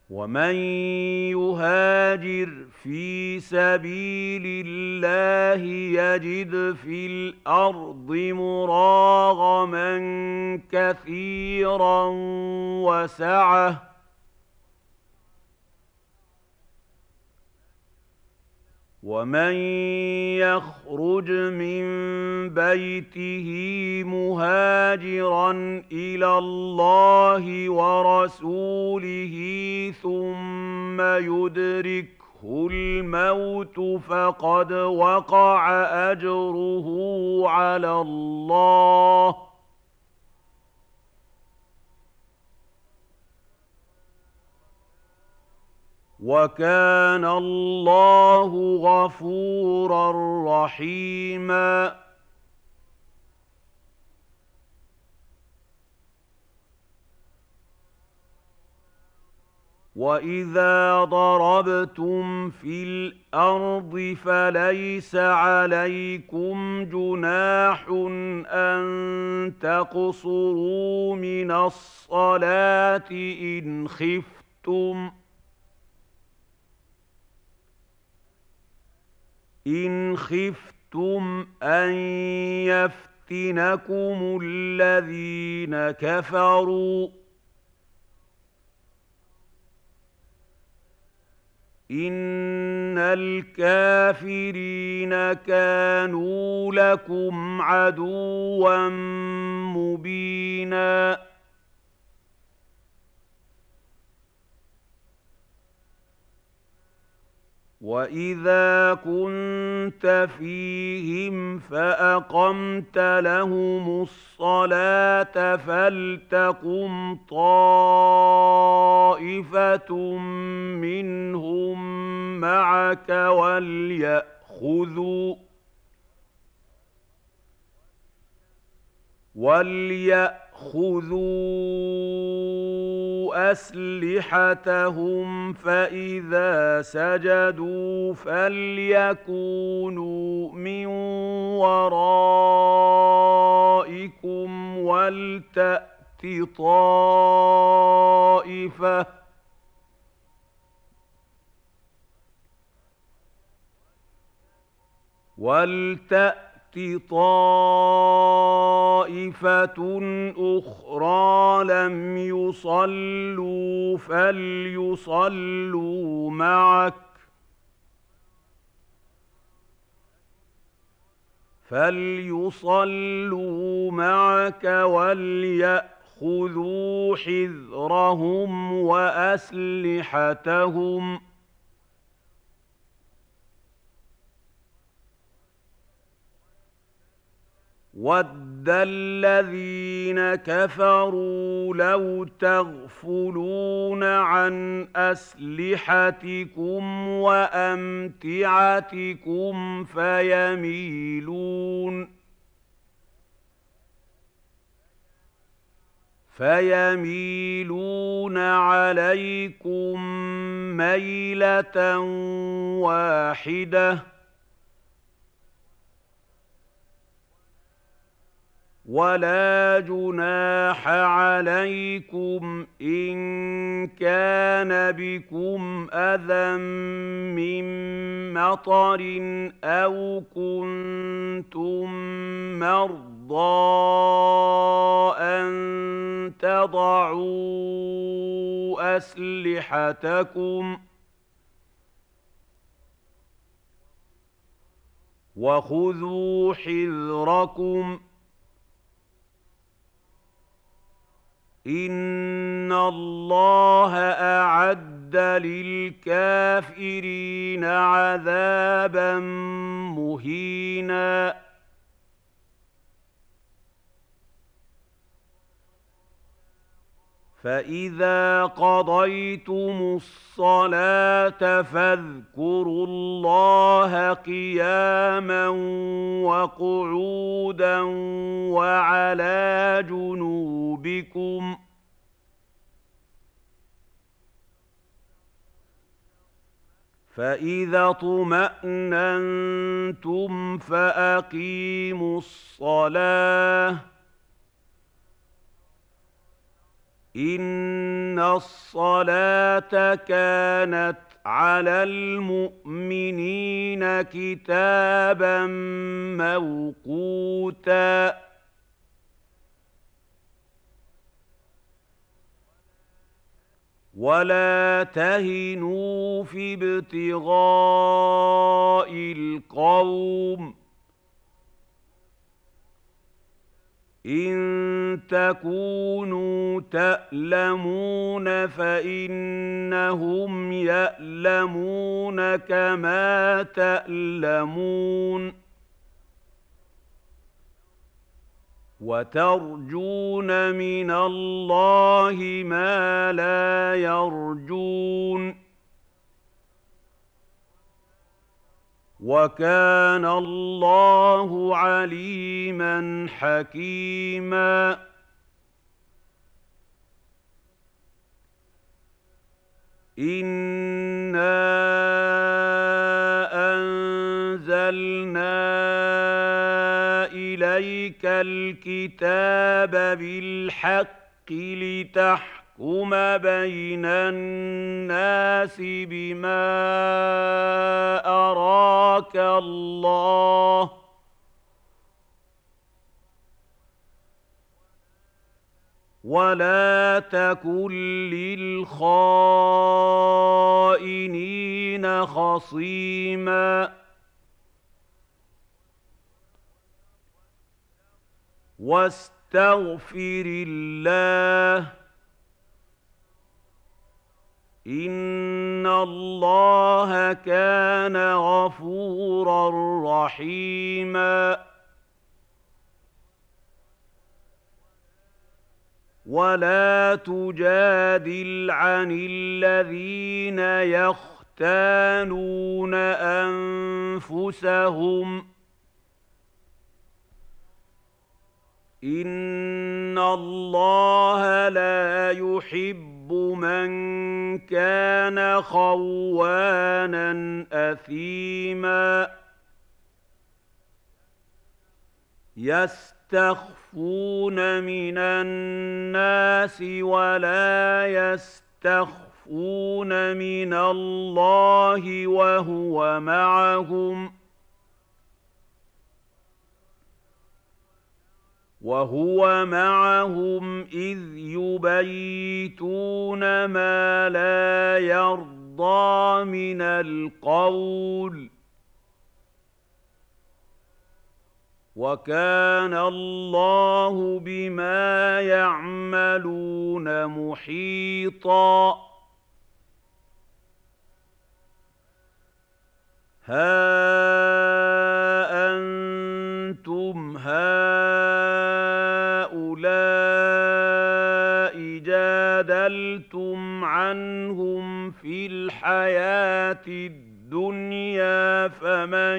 ومن يهاجر في سبيل الله يجد في الأرض مراغما كثيرا وسعة، ومن يخرج من بيته مهاجرا إلى الله ورسوله ثم يدركه الموت فقد وقع أجره على الله، وكان الله غفورا رحيما. وإذا ضربتم في الأرض فليس عليكم جناح أن تقصروا من الصلاة إن خفتم أن يفتنكم الذين كفروا، إن الكافرين كانوا لكم عدوا مبينا. وإذا كنت فيهم فأقمت لهم الصلاة فلتقم طائفة منهم معك وليأخذوا أسلحتهم، فإذا سجدوا فليكونوا من ورائكم ولتأت طائفة أخرى لم يصلوا فليصلوا معك وليأخذوا حذرهم وأسلحتهم. وَدَّ الَّذِينَ كَفَرُوا لَوْ تَغْفُلُونَ عَنْ أَسْلِحَتِكُمْ وَأَمْتِعَتِكُمْ فَيَمِيلُونَ عَلَيْكُم مَّيْلَةً وَاحِدَةً. ولا جناح عليكم إن كان بكم أذى من مطر أو كنتم مرضى أن تضعوا أسلحتكم، وخذوا حذركم، إن الله أعد للكافرين عذابا مهينا. فإذا قضيتم الصلاة فاذكروا الله قياما وقعودا وعلى جنوبكم، فإذا اطمأننتم فأقيموا الصلاة، إن الصلاة كانت على المؤمنين كتابا موقوتا ولا تهنوا في ابتغاء القوم إن تكونوا تألمون فإنهم يألمون كما تألمون وترجون من الله ما لا يرجون وكان الله عليما حكيما إنا أنزلنا إليك الكتاب بالحق لتحكم بين الناس بما أراك الله ولا تكن للخائنين خصيما واستغفر الله إن الله كان غفورا رحيما ولا تجادل عن الذين يختانون أنفسهم إن الله لا يحب من كان خوانا أثيما يستخفون من الناس ولا يستخفون من الله وهو معهم إذ يبيتون ما لا يرضى من القول وكان الله بما يعملون محيطا ها أنتم هؤلاء جادلتم عنهم في الحياة الدنيا فمن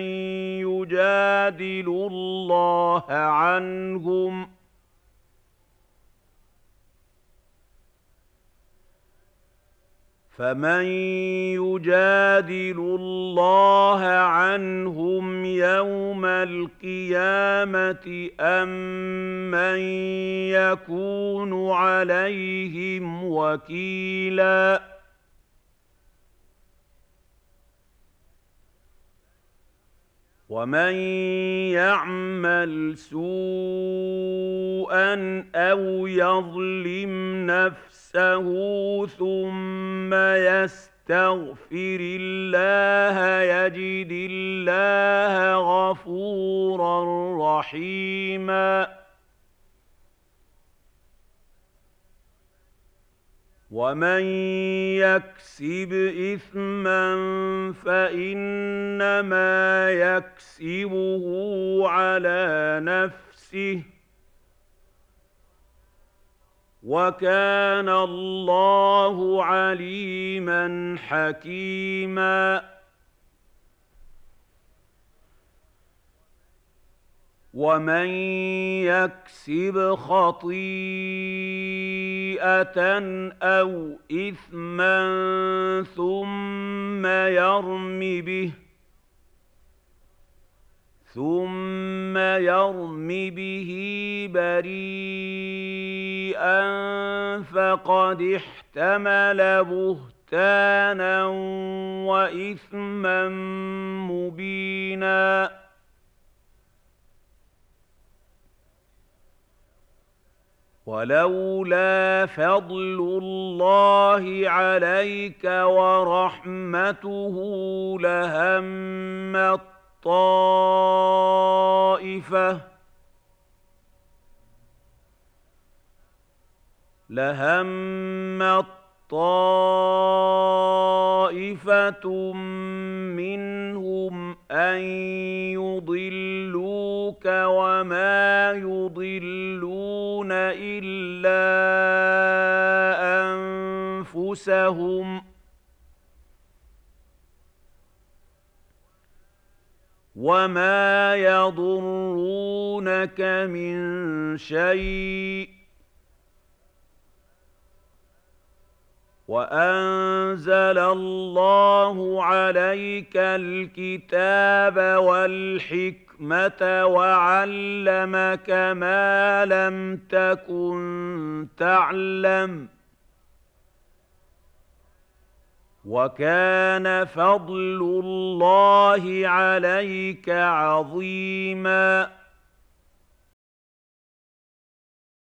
يجادل الله عنهم يوم القيامة أم من يكون عليهم وكيلا ومن يعمل سوءا أو يظلم نفسه ثم يستغفر الله يجد الله غفورا رحيما ومن يكسب إثما فإنما يكسبه على نفسه وكان الله عليما حكيما ومن يكسب خطيئة أو إثما ثم ثم يرم به بريئا فقد احتمل بهتانا وإثما مبينا. ولولا فضل الله عليك ورحمته لهمت طائفة منهم أن يضلوك وما يضلون إلا أنفسهم وما يضرونك من شيء وأنزل الله عليك الكتاب والحكمة وعلمك ما لم تكن تعلم وكان فضل الله عليك عظيما.